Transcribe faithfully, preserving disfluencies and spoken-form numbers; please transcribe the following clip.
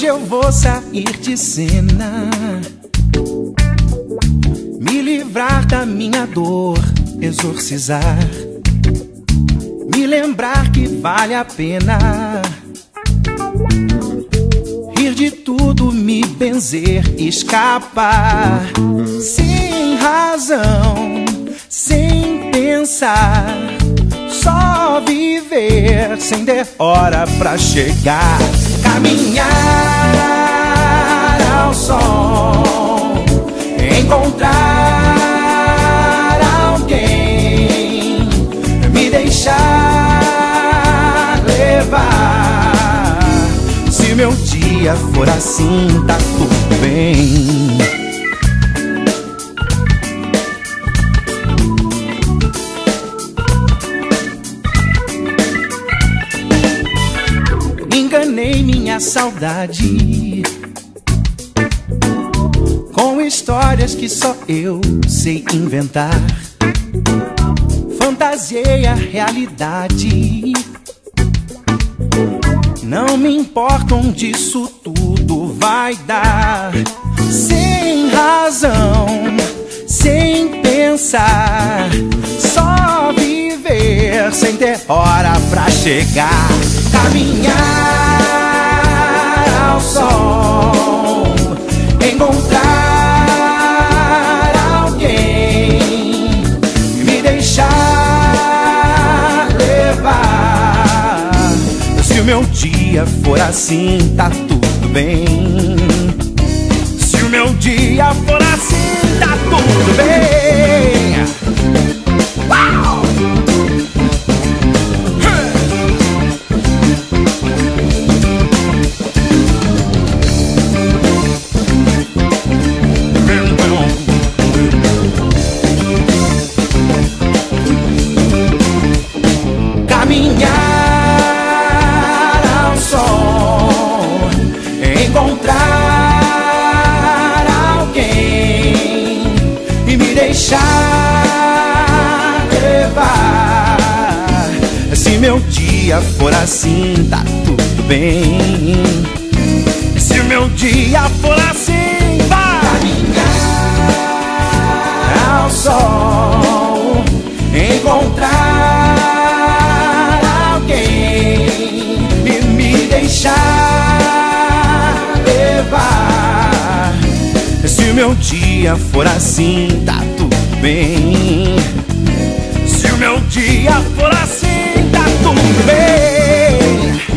eu vou sair de cena, me livrar da minha dor, exorcizar, me lembrar que vale a pena rir de tudo, me benzer, escapar sem razão, sem pensar, só viver sem ter hora pra chegar, caminhar ao sol, encontrar alguém, me deixar levar. Se meu dia for assim, tá tudo bem. Enganei minha saudade com histórias que só eu sei inventar. Fantasiei a realidade, não me importa onde isso tudo vai dar. Sem razão, sem pensar, só viver sem ter hora pra chegar, caminhar ao sol, encontrar alguém, me deixar levar. Se o meu dia for assim, tá tudo bem. Se o meu dia for assim, tá tudo bem. Uau! Caminhar ao sol, encontrar alguém e me deixar levar. Se meu dia for assim, tá tudo bem. Se o meu dia for assim, vai caminhar ao sol, encontrar e me deixar levar. Se o meu dia for assim, tá tudo bem. Se o meu dia for assim, tá tudo bem.